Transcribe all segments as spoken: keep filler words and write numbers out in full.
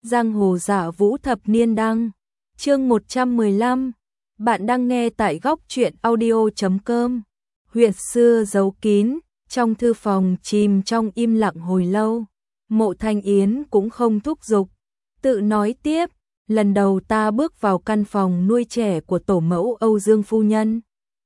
Giang hồ giả vũ thập niên đăng, chương một trăm mười lăm. Bạn đang nghe tại góc truyện audio chấm com. Huyệt xưa giấu kín, trong thư phòng chìm trong im lặng hồi lâu. Mộ Thanh Yến cũng không thúc giục, tự nói tiếp, lần đầu ta bước vào căn phòng nuôi trẻ của tổ mẫu Âu Dương phu nhân,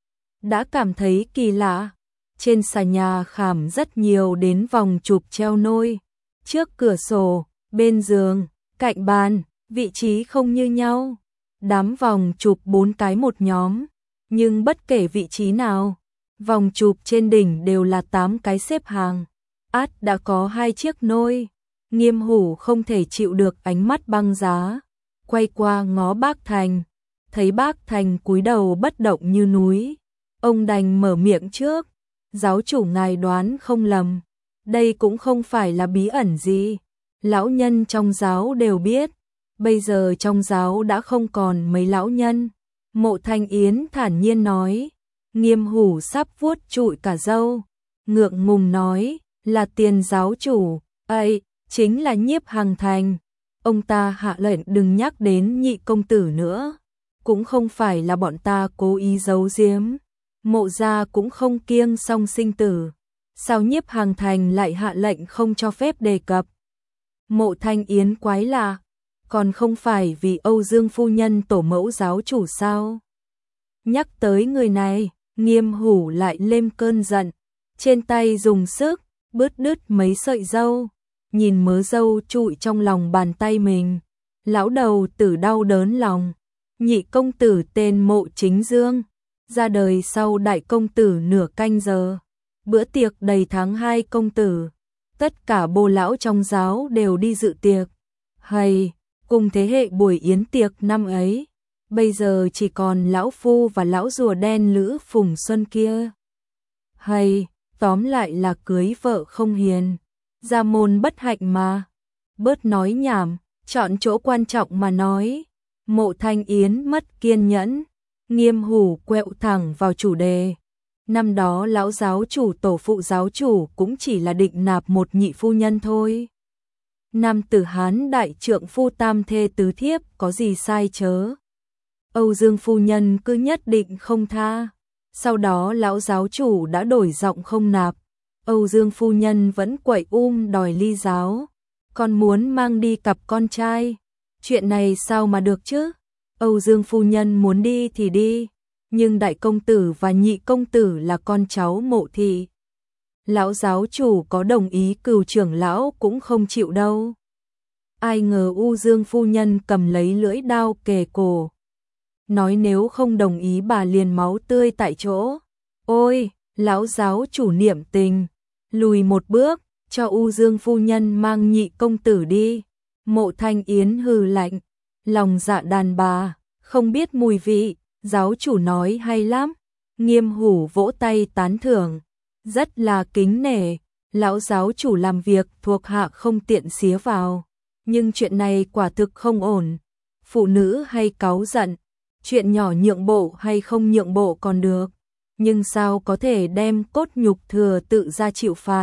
đã cảm thấy kỳ lạ. Trên xà nhà khảm rất nhiều đến vòng chụp treo nôi, trước cửa sổ, bên giường, cạnh bàn, vị trí không như nhau. Đám vòng chụp bốn cái một nhóm, nhưng bất kể vị trí nào, vòng chụp trên đỉnh đều là tám cái xếp hàng. Át đã có hai chiếc nôi. Nghiêm Hủ không thể chịu được ánh mắt băng giá, quay qua ngó bác Thành, thấy bác Thành cúi đầu bất động như núi. Ông đành mở miệng trước, giáo chủ ngài đoán không lầm, đây cũng không phải là bí ẩn gì, lão nhân trong giáo đều biết. Bây giờ trong giáo đã không còn mấy lão nhân. Mộ Thanh Yến thản nhiên nói. Nghiêm Hủ sắp vuốt trụi cả râu, ngượng ngùng nói, là tiền giáo chủ, ấy, chính là Nhiếp Hằng Thành. Ông ta hạ lệnh đừng nhắc đến nhị công tử nữa, cũng không phải là bọn ta cố ý giấu giếm. Mộ gia cũng không kiêng song sinh tử, sao Nhiếp Hằng Thành lại hạ lệnh không cho phép đề cập? Mộ Thanh Yến quái lạ, còn không phải vì Âu Dương phu nhân tổ mẫu giáo chủ sao? Nhắc tới người này, Nghiêm Hủ lại lên cơn giận, trên tay dùng sức bứt đứt mấy sợi râu, nhìn mớ râu trụi trong lòng bàn tay mình, lão đầu tử đau đớn lòng. Nhị công tử tên Mộ Chính Dương, ra đời sau đại công tử nửa canh giờ. Bữa tiệc đầy tháng hai công tử, tất cả bô lão trong giáo đều đi dự tiệc. Hay, cùng thế hệ buổi yến tiệc năm ấy, bây giờ chỉ còn lão phu và lão rùa đen Lữ Phùng Xuân kia. Hay, tóm lại là cưới vợ không hiền, gia môn bất hạnh mà. Bớt nói nhảm, chọn chỗ quan trọng mà nói. Mộ Thanh Yến mất kiên nhẫn, Nghiêm Hủ quẹo thẳng vào chủ đề. Năm đó lão giáo chủ tổ phụ giáo chủ cũng chỉ là định nạp một nhị phu nhân thôi. Nam tử Hán đại trượng phu tam thê tứ thiếp có gì sai chớ. Âu Dương phu nhân cứ nhất định không tha. Sau đó lão giáo chủ đã đổi giọng không nạp. Âu Dương phu nhân vẫn quậy um đòi ly giáo, còn muốn mang đi cặp con trai. Chuyện này sao mà được chứ? Âu Dương phu nhân muốn đi thì đi, nhưng đại công tử và nhị công tử là con cháu Mộ thị. Lão giáo chủ có đồng ý cừu trưởng lão cũng không chịu đâu. Ai ngờ U Dương phu nhân cầm lấy lưỡi đao kề cổ, nói nếu không đồng ý bà liền máu tươi tại chỗ. Ôi, lão giáo chủ niệm tình, lùi một bước, cho U Dương phu nhân mang nhị công tử đi. Mộ Thanh Yến hừ lạnh, lòng dạ đàn bà, không biết mùi vị, giáo chủ nói hay lắm. Nghiêm Hủ vỗ tay tán thưởng, rất là kính nể, lão giáo chủ làm việc thuộc hạ không tiện xía vào, nhưng chuyện này quả thực không ổn. Phụ nữ hay cáu giận, chuyện nhỏ nhượng bộ hay không nhượng bộ còn được, nhưng sao có thể đem cốt nhục thừa tự ra chịu phạt.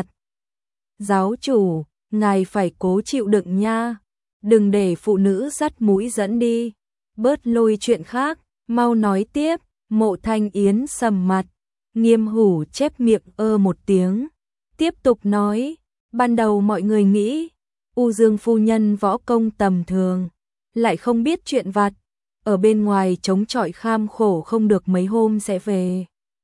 Giáo chủ, ngài phải cố chịu đựng nha, đừng để phụ nữ dắt mũi dẫn đi, bớt lôi chuyện khác, mau nói tiếp. Mộ Thanh Yến sầm mặt, Nghiêm Hủ chép miệng ơ một tiếng, tiếp tục nói, ban đầu mọi người nghĩ U Dương phu nhân võ công tầm thường, lại không biết chuyện vặt, ở bên ngoài chống chọi kham khổ không được mấy hôm sẽ về.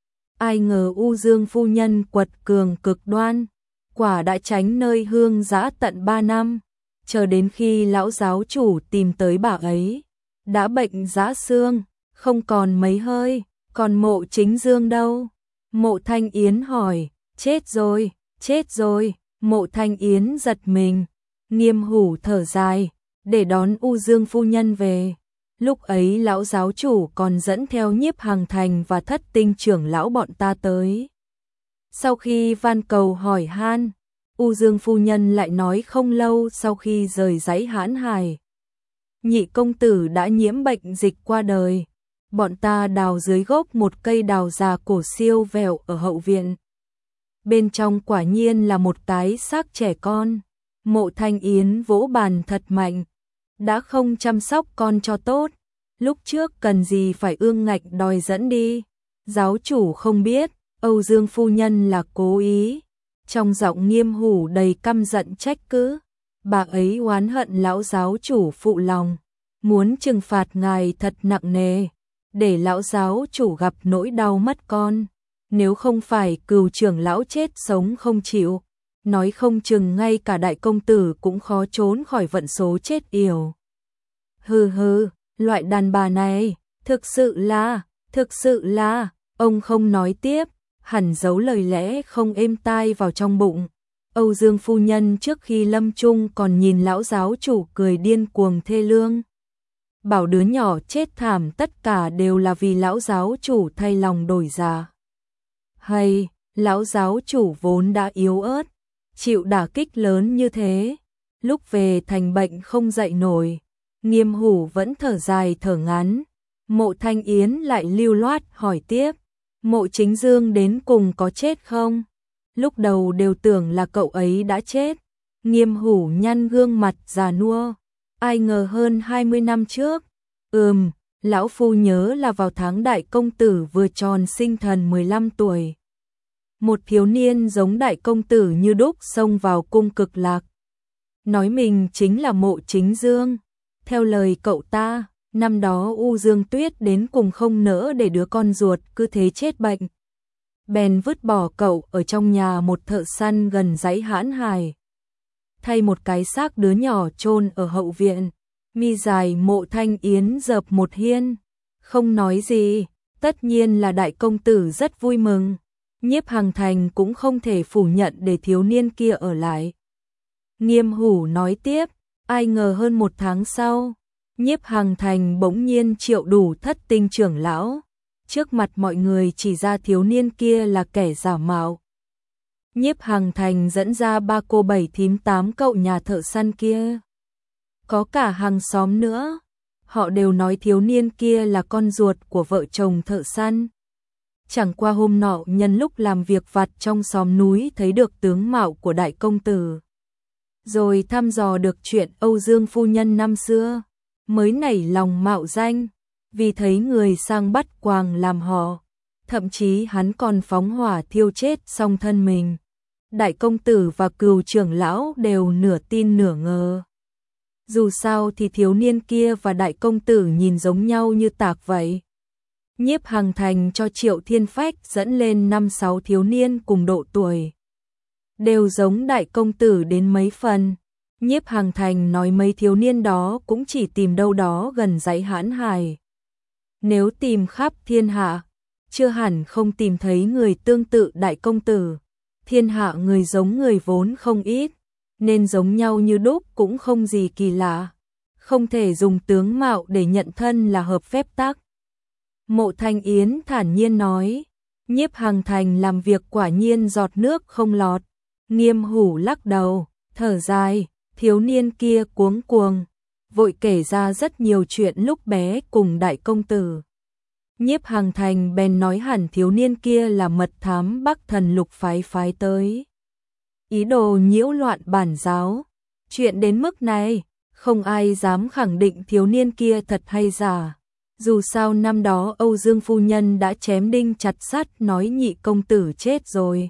Ai ngờ U Dương phu nhân quật cường cực đoan, quả đã tránh nơi hương dã tận ba năm, chờ đến khi lão giáo chủ tìm tới bà ấy, đã bệnh rã xương, không còn mấy hơi. Còn Mộ Chính Dương đâu? Mộ Thanh Yến hỏi. Chết rồi, chết rồi. Mộ Thanh Yến giật mình. Nghiêm Hủ thở dài, để đón U Dương phu nhân về. Lúc ấy lão giáo chủ còn dẫn theo Nhiếp Hằng Thành và Thất Tinh trưởng lão bọn ta tới. Sau khi van cầu hỏi han, U Dương phu nhân lại nói không lâu sau khi rời dãy Hãn Hải, nhị công tử đã nhiễm bệnh dịch qua đời. Bọn ta đào dưới gốc một cây đào già cổ siêu vẹo ở hậu viện. Bên trong quả nhiên là một tái xác trẻ con. Mộ Thanh Yến vỗ bàn thật mạnh. đã không chăm sóc con cho tốt, lúc trước cần gì phải ương ngạnh đòi dẫn đi. Giáo chủ không biết, Âu Dương phu nhân là cố ý. Trong giọng Nghiêm Hủ đầy căm giận trách cứ, bà ấy oán hận lão giáo chủ phụ lòng, muốn trừng phạt ngài thật nặng nề, để lão giáo chủ gặp nỗi đau mất con. Nếu không phải Cừu trưởng lão chết sống không chịu, nói không chừng ngay cả đại công tử cũng khó trốn khỏi vận số chết yểu. Hừ hừ, loại đàn bà này, thực sự là, thực sự là, ông không nói tiếp, hẳn giấu lời lẽ không êm tai vào trong bụng. Âu Dương phu nhân trước khi lâm chung còn nhìn lão giáo chủ cười điên cuồng thê lương, bảo đứa nhỏ chết thảm tất cả đều là vì lão giáo chủ thay lòng đổi dạ. Hay, lão giáo chủ vốn đã yếu ớt, chịu đả kích lớn như thế, lúc về thành bệnh không dậy nổi. Nghiêm Hủ vẫn thở dài thở ngắn. Mộ Thanh Yến lại lưu loát hỏi tiếp, Mộ Chính Dương đến cùng có chết không? Lúc đầu đều tưởng là cậu ấy đã chết. Nghiêm Hủ nhăn gương mặt già nua, ai ngờ hơn hai mươi năm trước. Ừm, lão phu nhớ là vào tháng đại công tử vừa tròn sinh thần mười lăm tuổi. Một thiếu niên giống đại công tử như đúc xông vào cung Cực Lạc, nói mình chính là Mộ Chính Dương. Theo lời cậu ta, năm đó U Dương Tuyết đến cùng không nỡ để đứa con ruột cứ thế chết bệnh, bèn vứt bỏ cậu ở trong nhà một thợ săn gần dãy Hãn Hải, thay một cái xác đứa nhỏ chôn ở hậu viện. Mi dài Mộ Thanh Yến dợp một hiên, không nói gì. Tất nhiên là đại công tử rất vui mừng. Nhiếp Hằng Thành cũng không thể phủ nhận để thiếu niên kia ở lại. Nghiêm Hủ nói tiếp, ai ngờ hơn một tháng sau, Nhiếp Hằng Thành bỗng nhiên triệu đủ thất tinh trưởng lão, trước mặt mọi người chỉ ra thiếu niên kia là kẻ giả mạo. Nhiếp Hằng Thành dẫn ra ba cô bảy thím tám cậu nhà thợ săn kia, có cả hàng xóm nữa. Họ đều nói thiếu niên kia là con ruột của vợ chồng thợ săn. Chẳng qua hôm nọ nhân lúc làm việc vặt trong xóm núi thấy được tướng mạo của đại công tử, rồi thăm dò được chuyện Âu Dương phu nhân năm xưa, mới nảy lòng mạo danh, vì thấy người sang bắt quàng làm họ. Thậm chí hắn còn phóng hỏa thiêu chết song thân mình. Đại công tử và Cừu trưởng lão đều nửa tin nửa ngờ. Dù sao thì thiếu niên kia và đại công tử nhìn giống nhau như tạc vậy. Nhiếp Hằng Thành cho Triệu Thiên Phách dẫn lên năm sáu thiếu niên cùng độ tuổi, đều giống đại công tử đến mấy phần. Nhiếp Hằng Thành nói mấy thiếu niên đó cũng chỉ tìm đâu đó gần dãy Hãn Hải. Nếu tìm khắp thiên hạ, chưa hẳn không tìm thấy người tương tự đại công tử. Thiên hạ người giống người vốn không ít, nên giống nhau như đúc cũng không gì kỳ lạ. Không thể dùng tướng mạo để nhận thân là hợp phép tắc. Mộ Thanh Yến thản nhiên nói, Nhiếp Hằng Thành làm việc quả nhiên giọt nước không lọt. Nghiêm Hủ lắc đầu, thở dài, thiếu niên kia cuống cuồng, vội kể ra rất nhiều chuyện lúc bé cùng đại công tử. Nhiếp Hằng Thành bèn nói hẳn thiếu niên kia là mật thám Bắc Thần Lục phái phái tới, ý đồ nhiễu loạn bản giáo. Chuyện đến mức này, không ai dám khẳng định thiếu niên kia thật hay giả. Dù sao năm đó Âu Dương phu nhân đã chém đinh chặt sắt nói nhị công tử chết rồi.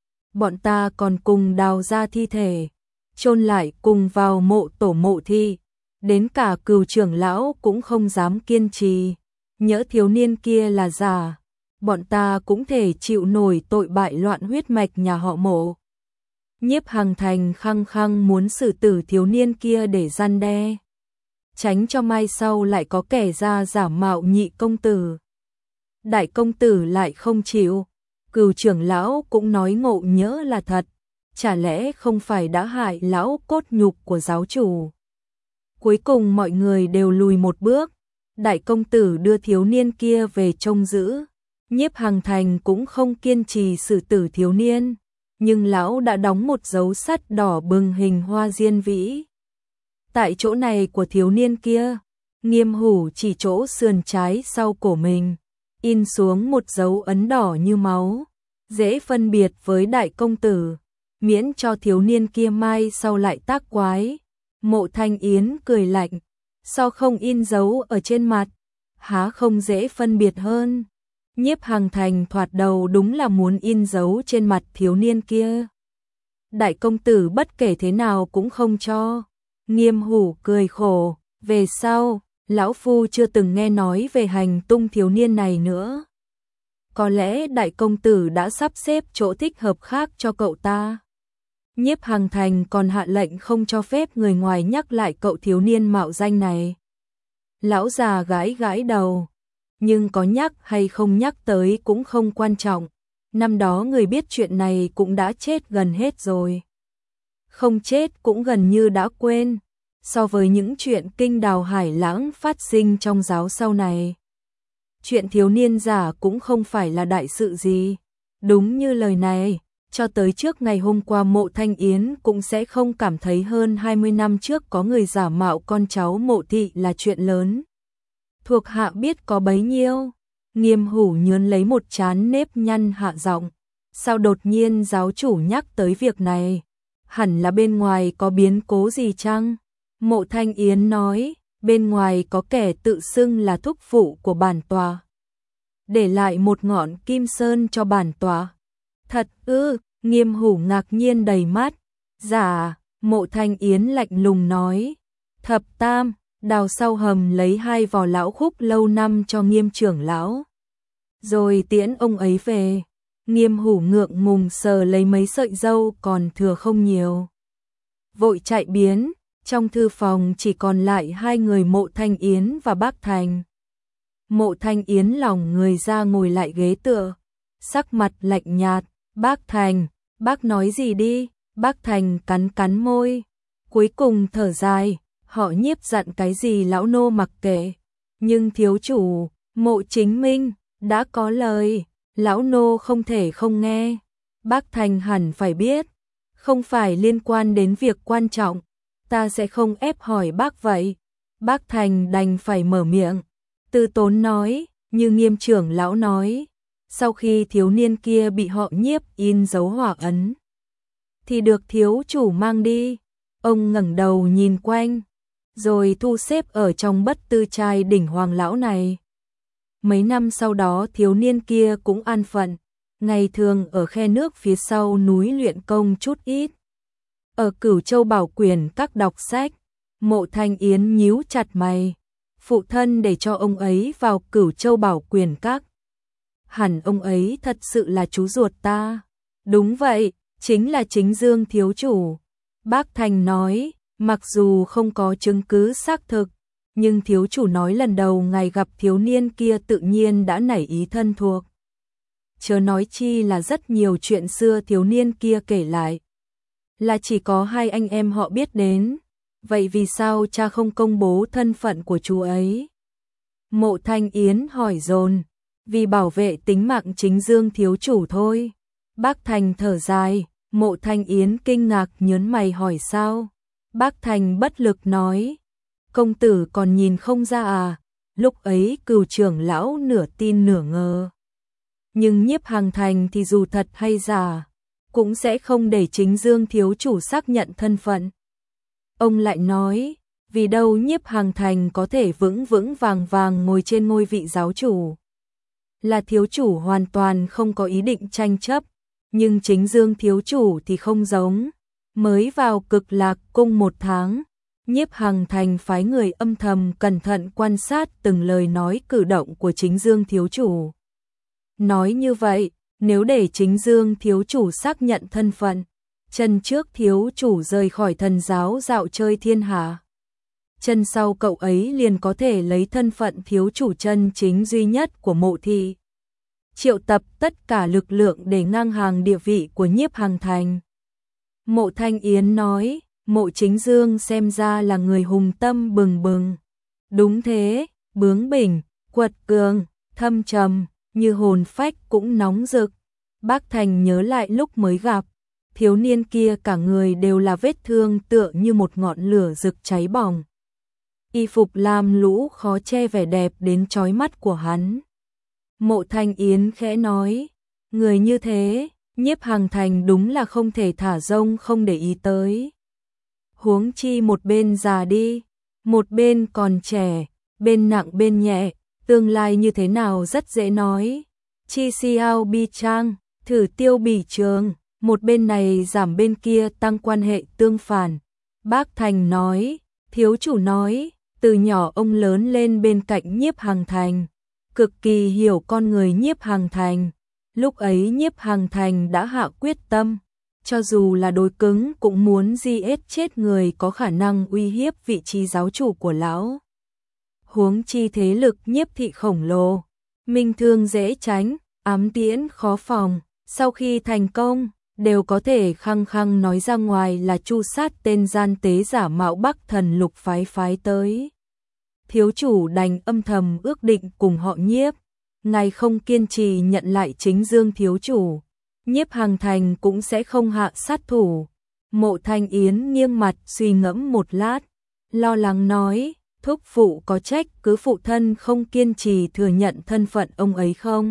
Bọn ta còn cùng đào ra thi thể, chôn lại cùng vào mộ tổ mộ thi. Đến cả Cừu trưởng lão cũng không dám kiên trì. Nhỡ thiếu niên kia là giả, bọn ta cũng thể chịu nổi tội bại loạn huyết mạch nhà họ Mộ. Nhiếp Hằng Thành khăng khăng muốn xử tử thiếu niên kia để răn đe, tránh cho mai sau lại có kẻ ra giả mạo nhị công tử. Đại công tử lại không chịu. Cừu trưởng lão cũng nói ngộ nhỡ là thật, chả lẽ không phải đã hại lão cốt nhục của giáo chủ. Cuối cùng mọi người đều lùi một bước. Đại công tử đưa thiếu niên kia về trông giữ. Nhiếp Hằng Thành cũng không kiên trì xử tử thiếu niên, nhưng lão đã đóng một dấu sắt đỏ bừng hình hoa diên vĩ tại chỗ này của thiếu niên kia. Nghiêm Hủ chỉ chỗ sườn trái sau cổ mình, in xuống một dấu ấn đỏ như máu, dễ phân biệt với đại công tử, miễn cho thiếu niên kia mai sau lại tác quái. Mộ Thanh Yến cười lạnh, so không in dấu ở trên mặt, há không dễ phân biệt hơn. Nhiếp Hằng Thành thoạt đầu đúng là muốn in dấu trên mặt thiếu niên kia. Đại công tử bất kể thế nào cũng không cho. Nghiêm Hủ cười khổ, về sau, lão phu chưa từng nghe nói về hành tung thiếu niên này nữa. Có lẽ đại công tử đã sắp xếp chỗ thích hợp khác cho cậu ta. Nhiếp Hằng Thành còn hạ lệnh không cho phép người ngoài nhắc lại cậu thiếu niên mạo danh này. Lão già gãi gãi đầu, nhưng có nhắc hay không nhắc tới cũng không quan trọng. Năm đó người biết chuyện này cũng đã chết gần hết rồi. Không chết cũng gần như đã quên, so với những chuyện kinh đào hải lãng phát sinh trong giáo sau này. Chuyện thiếu niên giả cũng không phải là đại sự gì. Đúng như lời này, cho tới trước ngày hôm qua Mộ Thanh Yến cũng sẽ không cảm thấy hơn hai mươi năm trước có người giả mạo con cháu Mộ thị là chuyện lớn. Thuộc hạ biết có bấy nhiêu. Nghiêm Hủ nhớn lấy một trán nếp nhăn hạ giọng. Sao đột nhiên giáo chủ nhắc tới việc này? Hẳn là bên ngoài có biến cố gì chăng? Mộ Thanh Yến nói, bên ngoài có kẻ tự xưng là thúc phụ của bản tòa, để lại một ngọn kim sơn cho bản tòa. Thật ư? Nghiêm Hủ ngạc nhiên đầy mắt. Dạ, Mộ Thanh Yến lạnh lùng nói. Thập tam, đào sau hầm lấy hai vò lão khúc lâu năm cho Nghiêm trưởng lão, rồi tiễn ông ấy về. Nghiêm Hủ ngượng ngùng sờ lấy mấy sợi râu còn thừa không nhiều, vội chạy biến. Trong thư phòng chỉ còn lại hai người Mộ Thanh Yến và Bác Thành. Mộ Thanh Yến lỏng người ra ngồi lại ghế tựa, sắc mặt lạnh nhạt. Bác Thành, bác nói gì đi? Bác Thành cắn cắn môi, cuối cùng thở dài. Họ Nhiếp dặn cái gì lão nô mặc kệ, nhưng thiếu chủ, Mộ Chính Minh, đã có lời, lão nô không thể không nghe. Bác Thành hẳn phải biết, không phải liên quan đến việc quan trọng, ta sẽ không ép hỏi bác vậy. Bác Thành đành phải mở miệng, từ tốn nói, như Nghiêm trưởng lão nói, sau khi thiếu niên kia bị họ Nhiếp in dấu hỏa ấn, thì được thiếu chủ mang đi. Ông ngẩng đầu nhìn quanh, rồi thu xếp ở trong bất tư trai đỉnh hoàng lão này. Mấy năm sau đó thiếu niên kia cũng an phận, ngày thường ở khe nước phía sau núi luyện công chút ít. Ở Cửu Châu Bảo Quyển các đọc sách. Mộ Thanh Yến nhíu chặt mày. Phụ thân để cho ông ấy vào Cửu Châu Bảo Quyển các. Hẳn ông ấy thật sự là chú ruột ta. Đúng vậy, chính là Chính Dương thiếu chủ. Bác Thành nói, mặc dù không có chứng cứ xác thực, nhưng thiếu chủ nói lần đầu ngài gặp thiếu niên kia tự nhiên đã nảy ý thân thuộc. Chớ nói chi là rất nhiều chuyện xưa thiếu niên kia kể lại, là chỉ có hai anh em họ biết đến. Vậy vì sao cha không công bố thân phận của chú ấy? Mộ Thanh Yến hỏi dồn. Vì bảo vệ tính mạng Chính Dương thiếu chủ thôi. Bác Thành thở dài. Mộ Thanh Yến kinh ngạc nhớn mày hỏi sao? Bác Thành bất lực nói, công tử còn nhìn không ra à? Lúc ấy Cửu trưởng lão nửa tin nửa ngờ, nhưng Nhiếp Hằng Thành thì dù thật hay giả cũng sẽ không để Chính Dương thiếu chủ xác nhận thân phận. Ông lại nói, vì đâu Nhiếp Hằng Thành có thể vững vững vàng vàng ngồi trên ngôi vị giáo chủ, là thiếu chủ hoàn toàn không có ý định tranh chấp. Nhưng Chính Dương thiếu chủ thì không giống. Mới vào Cực Lạc cung một tháng, Nhiếp Hằng Thành phái người âm thầm cẩn thận quan sát từng lời nói cử động của Chính Dương thiếu chủ. Nói như vậy, nếu để Chính Dương thiếu chủ xác nhận thân phận, chân trước thiếu chủ rời khỏi thần giáo dạo chơi thiên hạ, chân sau cậu ấy liền có thể lấy thân phận thiếu chủ chân chính duy nhất của Mộ thị, triệu tập tất cả lực lượng để ngang hàng địa vị của Nhiếp Hằng Thành. Mộ Thanh Yến nói, Mộ Chính Dương xem ra là người hùng tâm bừng bừng. Đúng thế, bướng bỉnh, quật cường, thâm trầm, như hồn phách cũng nóng rực. Bác Thành nhớ lại lúc mới gặp, thiếu niên kia cả người đều là vết thương tựa như một ngọn lửa rực cháy bỏng. Y phục lam lũ khó che vẻ đẹp đến chói mắt của hắn. Mộ Thanh Yến khẽ nói, người như thế, Nhiếp Hằng Thành đúng là không thể thả rông không để ý tới. Huống chi một bên già đi. một bên còn trẻ, bên nặng bên nhẹ, tương lai như thế nào rất dễ nói. Chi xiao bi trang, thử tiêu bỉ trường, một bên này giảm bên kia tăng quan hệ tương phản. Bác Thành nói, thiếu chủ nói, từ nhỏ ông lớn lên bên cạnh Nhiếp Hằng Thành, cực kỳ hiểu con người Nhiếp Hằng Thành. Lúc ấy Nhiếp Hằng Thành đã hạ quyết tâm, cho dù là đối cứng cũng muốn giết chết người có khả năng uy hiếp vị trí giáo chủ của lão. Huống chi thế lực Nhiếp thị khổng lồ, minh thương dễ tránh, ám tiễn khó phòng, sau khi thành công, đều có thể khăng khăng nói ra ngoài là chu sát tên gian tế giả mạo Bắc Thần Lục phái phái tới. Thiếu chủ đành âm thầm ước định cùng họ Nhiếp, ngài không kiên trì nhận lại Chính Dương thiếu chủ, Nhiếp Hằng Thành cũng sẽ không hạ sát thủ. Mộ Thanh Yến nghiêng mặt suy ngẫm một lát, lo lắng nói, thúc phụ có trách cứ phụ thân không kiên trì thừa nhận thân phận ông ấy không?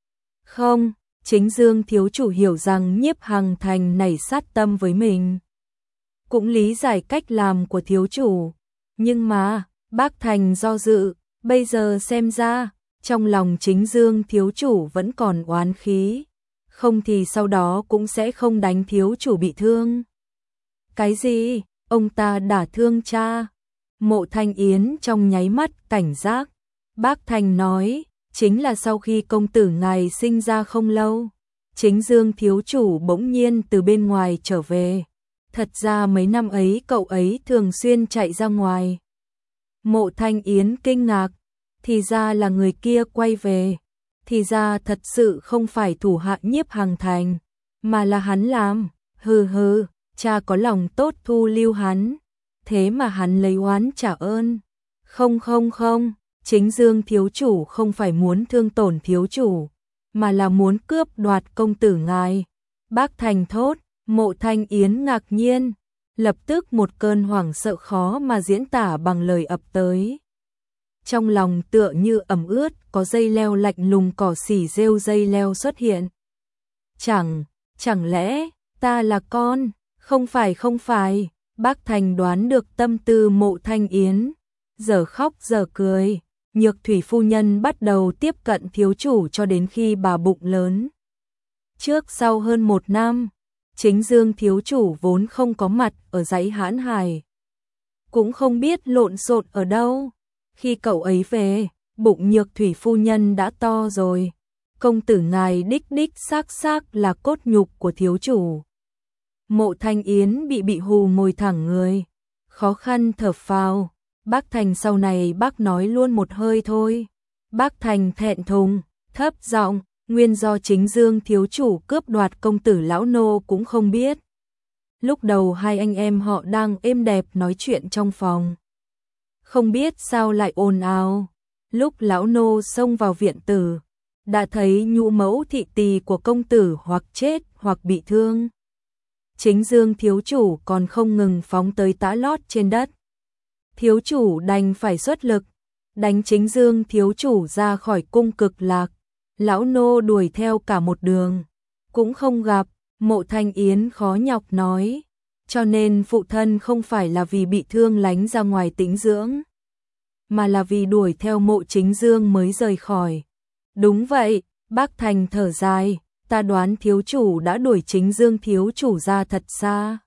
Không, Chính Dương thiếu chủ hiểu rằng Nhiếp Hằng Thành nảy sát tâm với mình, cũng lý giải cách làm của thiếu chủ, nhưng mà, bác Thành do dự, bây giờ xem ra, trong lòng Chính Dương thiếu chủ vẫn còn oán khí, không thì sau đó cũng sẽ không đánh thiếu chủ bị thương. Cái gì? Ông ta đả thương cha? Mộ Thanh Yến trong nháy mắt cảnh giác. Bác Thành nói, chính là sau khi công tử ngài sinh ra không lâu, Chính Dương thiếu chủ bỗng nhiên từ bên ngoài trở về. Thật ra mấy năm ấy cậu ấy thường xuyên chạy ra ngoài. Mộ Thanh Yến kinh ngạc, thì ra là người kia quay về, thì ra thật sự không phải thủ hạ Nhiếp Hằng Thành, mà là hắn làm. Hừ hừ, cha có lòng tốt thu lưu hắn, thế mà hắn lấy oán trả ơn. Không không không, Chính Dương thiếu chủ không phải muốn thương tổn thiếu chủ, mà là muốn cướp đoạt công tử ngài. Bác Thành thốt. Mộ Thanh Yến ngạc nhiên, lập tức một cơn hoảng sợ khó mà diễn tả bằng lời ập tới. Trong lòng tựa như ẩm ướt, có dây leo lạnh lùng cỏ xỉ rêu dây leo xuất hiện. Chẳng, chẳng lẽ, ta là con? Không phải không phải, bác Thành đoán được tâm tư Mộ Thanh Yến, giờ khóc giờ cười. Nhược Thủy phu nhân bắt đầu tiếp cận thiếu chủ cho đến khi bà bụng lớn. Trước sau hơn một năm, Chính Dương thiếu chủ vốn không có mặt ở dãy Hãn Hải, cũng không biết lộn xộn ở đâu. Khi cậu ấy về, bụng Nhược Thủy phu nhân đã to rồi. Công tử ngài đích đích xác xác là cốt nhục của thiếu chủ. Mộ Thanh Yến bị bị hù ngồi thẳng người, khó khăn thở phào. Bác Thành sau này bác nói luôn một hơi thôi. Bác Thành thẹn thùng, thấp giọng, nguyên do Chính Dương thiếu chủ cướp đoạt công tử lão nô cũng không biết. Lúc đầu hai anh em họ đang êm đẹp nói chuyện trong phòng, không biết sao lại ồn ào. Lúc lão nô xông vào viện tử, đã thấy nhũ mẫu thị tỳ của công tử hoặc chết hoặc bị thương. Chính Dương thiếu chủ còn không ngừng phóng tới tã lót trên đất. Thiếu chủ đành phải xuất lực, đánh Chính Dương thiếu chủ ra khỏi cung Cực Lạc. Lão nô đuổi theo cả một đường, cũng không gặp. Mộ Thanh Yến khó nhọc nói, cho nên phụ thân không phải là vì bị thương lánh ra ngoài tĩnh dưỡng, mà là vì đuổi theo Mộ Chính Dương mới rời khỏi. Đúng vậy, bác Thành thở dài, ta đoán thiếu chủ đã đuổi Chính Dương thiếu chủ ra thật xa.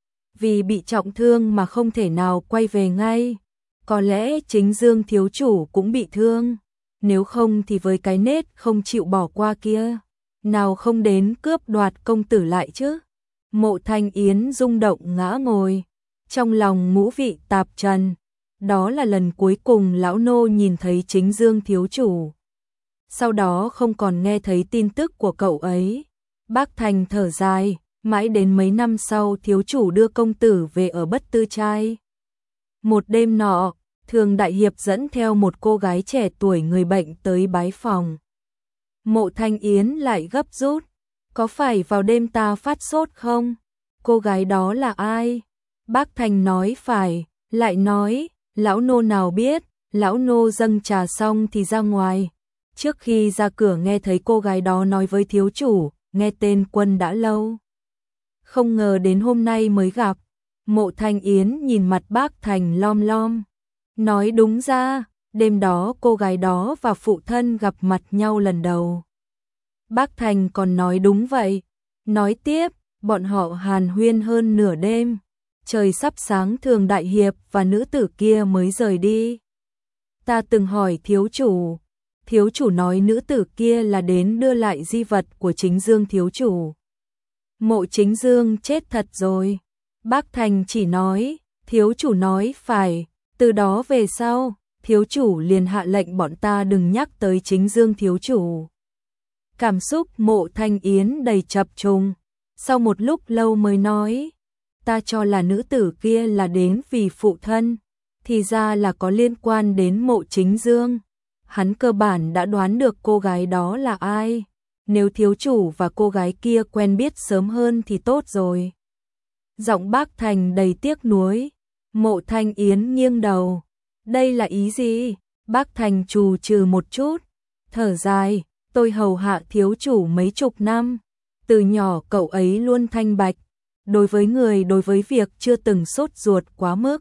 Vì bị trọng thương mà không thể nào quay về ngay. Có lẽ Chính Dương thiếu chủ cũng bị thương, nếu không thì với cái nết không chịu bỏ qua kia, nào không đến cướp đoạt công tử lại chứ. Mộ Thanh Yến rung động ngã ngồi, trong lòng ngũ vị tạp trần. Đó là lần cuối cùng lão nô nhìn thấy Chính Dương thiếu chủ, sau đó không còn nghe thấy tin tức của cậu ấy. Bác Thành thở dài, mãi đến mấy năm sau thiếu chủ đưa công tử về ở Bất Tư Trai. Một đêm nọ, Thường đại hiệp dẫn theo một cô gái trẻ tuổi người bệnh tới bái phòng. Mộ Thanh Yến lại gấp rút, có phải vào đêm ta phát sốt không? Cô gái đó là ai? Bác Thành nói phải, lại nói, lão nô nào biết. Lão nô dâng trà xong thì ra ngoài, trước khi ra cửa nghe thấy cô gái đó nói với thiếu chủ, nghe tên Quân đã lâu, không ngờ đến hôm nay mới gặp. Mộ Thanh Yến nhìn mặt bác Thành lom lom, Nói đúng ra, đêm đó cô gái đó và phụ thân gặp mặt nhau lần đầu. Bác Thành còn nói đúng vậy. Nói tiếp, bọn họ hàn huyên hơn nửa đêm. Trời sắp sáng Thường đại hiệp và nữ tử kia mới rời đi. Ta từng hỏi thiếu chủ. Thiếu chủ nói nữ tử kia là đến đưa lại di vật của Chính Dương thiếu chủ. Mộ Chính Dương chết thật rồi. Bác Thành chỉ nói, thiếu chủ nói phải. Từ đó về sau, thiếu chủ liền hạ lệnh bọn ta đừng nhắc tới Chính Dương thiếu chủ. Cảm xúc Mộ Thanh Yến đầy chập trùng. Sau một lúc lâu mới nói, ta cho là nữ tử kia là đến vì phụ thân, thì ra là có liên quan đến Mộ Chính Dương. Hắn cơ bản đã đoán được cô gái đó là ai. Nếu thiếu chủ và cô gái kia quen biết sớm hơn thì tốt rồi. Giọng Bác Thành đầy tiếc nuối. Mộ Thanh Yến nghiêng đầu. Đây là ý gì? Bác Thành trù trừ một chút. Thở dài, tôi hầu hạ thiếu chủ mấy chục năm. Từ nhỏ cậu ấy luôn thanh bạch. Đối với người đối với việc chưa từng sốt ruột quá mức.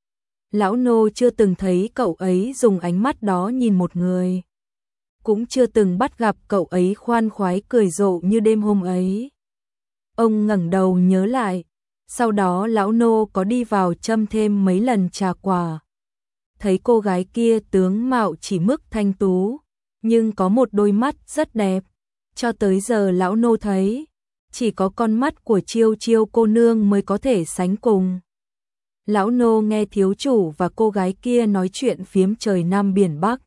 Lão nô chưa từng thấy cậu ấy dùng ánh mắt đó nhìn một người. Cũng chưa từng bắt gặp cậu ấy khoan khoái cười rộ như đêm hôm ấy. Ông ngẩng đầu nhớ lại. Sau đó lão nô có đi vào châm thêm mấy lần trà quả. Thấy cô gái kia tướng mạo chỉ mức thanh tú, nhưng có một đôi mắt rất đẹp. Cho tới giờ lão nô thấy, chỉ có con mắt của Chiêu Chiêu cô nương mới có thể sánh cùng. Lão nô nghe thiếu chủ và cô gái kia nói chuyện phiếm trời Nam biển Bắc.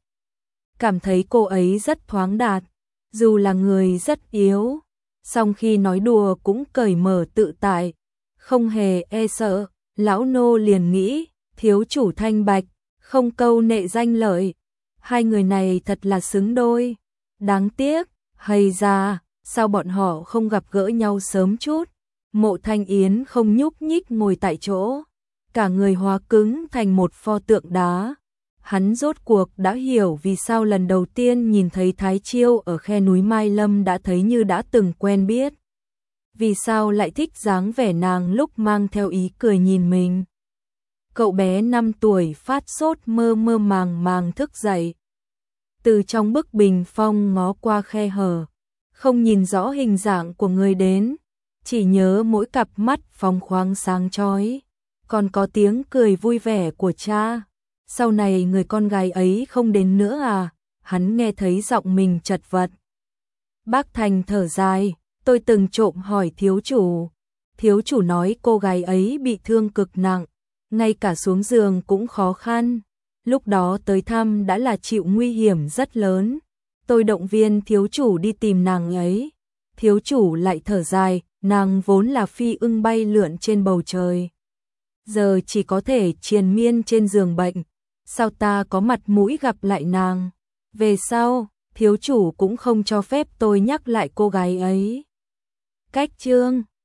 Cảm thấy cô ấy rất thoáng đạt, dù là người rất yếu, song khi nói đùa cũng cởi mở tự tại, không hề e sợ. Lão nô liền nghĩ, thiếu chủ thanh bạch, không câu nệ danh lợi, hai người này thật là xứng đôi. Đáng tiếc, hay ra, sao bọn họ không gặp gỡ nhau sớm chút. Mộ Thanh Yến không nhúc nhích ngồi tại chỗ, cả người hóa cứng thành một pho tượng đá. Hắn rốt cuộc đã hiểu vì sao lần đầu tiên nhìn thấy Thái Chiêu ở khe núi Mai Lâm đã thấy như đã từng quen biết. Vì sao lại thích dáng vẻ nàng lúc mang theo ý cười nhìn mình. Cậu bé năm tuổi phát sốt mơ mơ màng màng thức dậy. Từ trong bức bình phong ngó qua khe hở, không nhìn rõ hình dạng của người đến, chỉ nhớ mỗi cặp mắt phóng khoáng sáng chói, còn có tiếng cười vui vẻ của cha. Sau này người con gái ấy không đến nữa à? Hắn nghe thấy giọng mình chật vật. Bác Thành thở dài, tôi từng trộm hỏi thiếu chủ. Thiếu chủ nói cô gái ấy bị thương cực nặng, ngay cả xuống giường cũng khó khăn. Lúc đó tới thăm đã là chịu nguy hiểm rất lớn. Tôi động viên thiếu chủ đi tìm nàng ấy. Thiếu chủ lại thở dài, nàng vốn là phi ưng bay lượn trên bầu trời. Giờ chỉ có thể triền miên trên giường bệnh. Sao ta có mặt mũi gặp lại nàng? Về sau, thiếu chủ cũng không cho phép tôi nhắc lại cô gái ấy. Cách chương